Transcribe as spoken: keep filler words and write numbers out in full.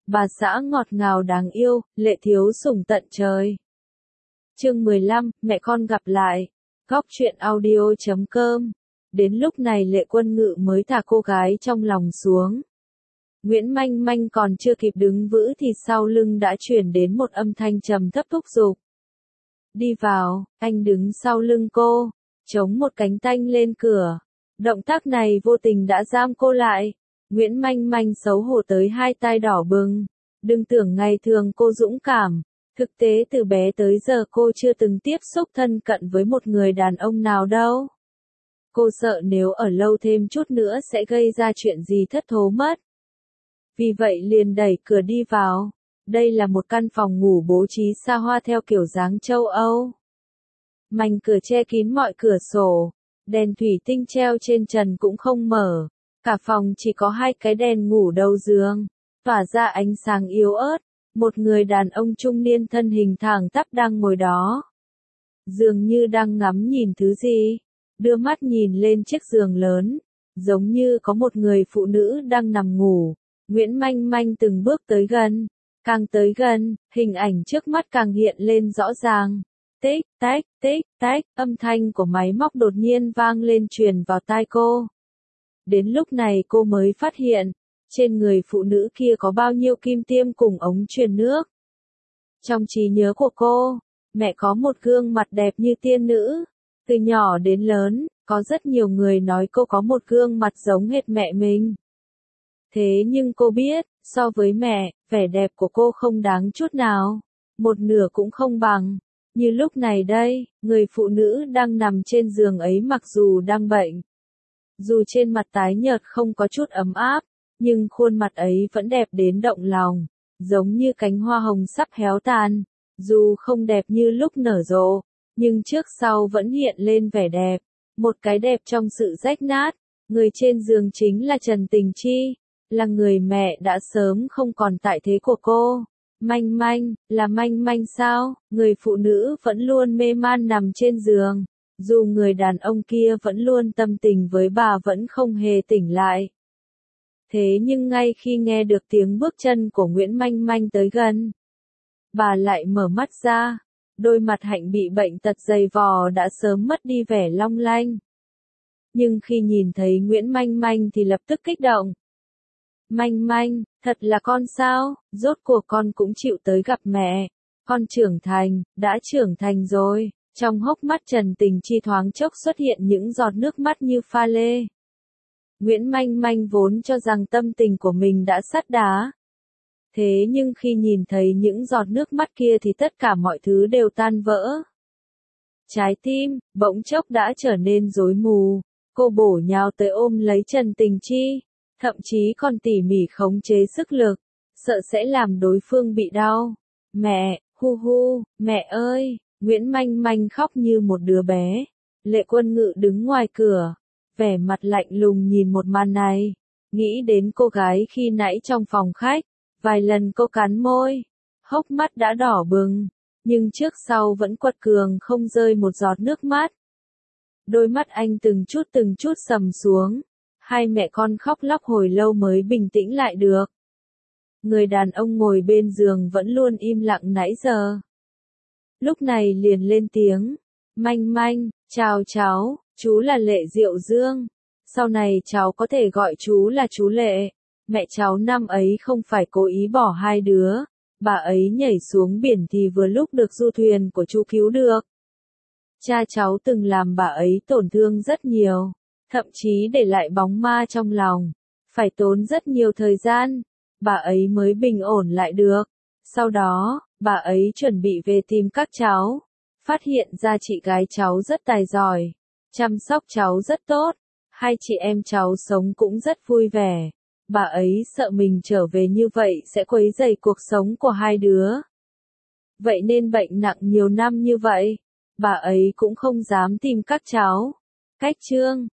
bà xã ngọt ngào đáng yêu, lệ thiếu sủng tận trời. Chương mười lăm, mẹ con gặp lại. Góc truyện audio chấm com. Đến lúc này Lệ Quân Ngự mới thả cô gái trong lòng xuống. Nguyễn Manh Manh còn chưa kịp đứng vững thì sau lưng đã chuyển đến một âm thanh trầm thấp thúc giục. Đi vào, anh đứng sau lưng cô, chống một cánh tay lên cửa. Động tác này vô tình đã giam cô lại. Nguyễn Manh Manh xấu hổ tới hai tai đỏ bừng. Đừng tưởng ngày thường cô dũng cảm. Thực tế từ bé tới giờ cô chưa từng tiếp xúc thân cận với một người đàn ông nào đâu. Cô sợ nếu ở lâu thêm chút nữa sẽ gây ra chuyện gì thất thố mất. Vì vậy liền đẩy cửa đi vào. Đây là một căn phòng ngủ bố trí xa hoa theo kiểu dáng châu Âu. Mảnh cửa che kín mọi cửa sổ. Đèn thủy tinh treo trên trần cũng không mở. Cả phòng chỉ có hai cái đèn ngủ đầu giường, tỏa ra ánh sáng yếu ớt. Một người đàn ông trung niên thân hình thẳng tắp đang ngồi đó. Dường như đang ngắm nhìn thứ gì. Đưa mắt nhìn lên chiếc giường lớn. Giống như có một người phụ nữ đang nằm ngủ. Nguyễn Manh Manh từng bước tới gần. Càng tới gần, hình ảnh trước mắt càng hiện lên rõ ràng. Tích, tách, tích, tách, âm thanh của máy móc đột nhiên vang lên truyền vào tai cô. Đến lúc này cô mới phát hiện, trên người phụ nữ kia có bao nhiêu kim tiêm cùng ống truyền nước. Trong trí nhớ của cô, mẹ có một gương mặt đẹp như tiên nữ. Từ nhỏ đến lớn, có rất nhiều người nói cô có một gương mặt giống hệt mẹ mình. Thế nhưng cô biết, so với mẹ, vẻ đẹp của cô không đáng chút nào. Một nửa cũng không bằng. Như lúc này đây, người phụ nữ đang nằm trên giường ấy mặc dù đang bệnh. Dù trên mặt tái nhợt không có chút ấm áp, nhưng khuôn mặt ấy vẫn đẹp đến động lòng. Giống như cánh hoa hồng sắp héo tàn. Dù không đẹp như lúc nở rộ, nhưng trước sau vẫn hiện lên vẻ đẹp. Một cái đẹp trong sự rách nát. Người trên giường chính là Trần Tình Chi. Là người mẹ đã sớm không còn tại thế của cô. Manh Manh, là Manh Manh sao? Người phụ nữ vẫn luôn mê man nằm trên giường. Dù người đàn ông kia vẫn luôn tâm tình với bà vẫn không hề tỉnh lại. Thế nhưng ngay khi nghe được tiếng bước chân của Nguyễn Manh Manh tới gần, bà lại mở mắt ra. Đôi mặt hạnh bị bệnh tật dày vò đã sớm mất đi vẻ long lanh. Nhưng khi nhìn thấy Nguyễn Manh Manh thì lập tức kích động. Manh Manh, thật là con sao? Rốt cuộc con cũng chịu tới gặp mẹ. Con trưởng thành, đã trưởng thành rồi. Trong hốc mắt Trần Tình Chi thoáng chốc xuất hiện những giọt nước mắt như pha lê. Nguyễn Manh Manh vốn cho rằng tâm tình của mình đã sắt đá. Thế nhưng khi nhìn thấy những giọt nước mắt kia thì tất cả mọi thứ đều tan vỡ. Trái tim, bỗng chốc đã trở nên rối mù. Cô bổ nhào tới ôm lấy Trần Tình Chi. Thậm chí còn tỉ mỉ khống chế sức lực. Sợ sẽ làm đối phương bị đau. Mẹ, hu hu, mẹ ơi. Nguyễn Manh Manh khóc như một đứa bé. Lệ Quân Ngự đứng ngoài cửa. Vẻ mặt lạnh lùng nhìn một màn này. Nghĩ đến cô gái khi nãy trong phòng khách. Vài lần cô cắn môi. Hốc mắt đã đỏ bừng. Nhưng trước sau vẫn quật cường không rơi một giọt nước mắt. Đôi mắt anh từng chút từng chút sầm xuống. Hai mẹ con khóc lóc hồi lâu mới bình tĩnh lại được. Người đàn ông ngồi bên giường vẫn luôn im lặng nãy giờ. Lúc này liền lên tiếng. Manh Manh, chào cháu, chú là Lệ Diệu Dương. Sau này cháu có thể gọi chú là chú Lệ. Mẹ cháu năm ấy không phải cố ý bỏ hai đứa. Bà ấy nhảy xuống biển thì vừa lúc được du thuyền của chú cứu được. Cha cháu từng làm bà ấy tổn thương rất nhiều. Thậm chí để lại bóng ma trong lòng. Phải tốn rất nhiều thời gian. Bà ấy mới bình ổn lại được. Sau đó, bà ấy chuẩn bị về tìm các cháu. Phát hiện ra chị gái cháu rất tài giỏi. Chăm sóc cháu rất tốt. Hai chị em cháu sống cũng rất vui vẻ. Bà ấy sợ mình trở về như vậy sẽ quấy rầy cuộc sống của hai đứa. Vậy nên bệnh nặng nhiều năm như vậy. Bà ấy cũng không dám tìm các cháu. Cách chương.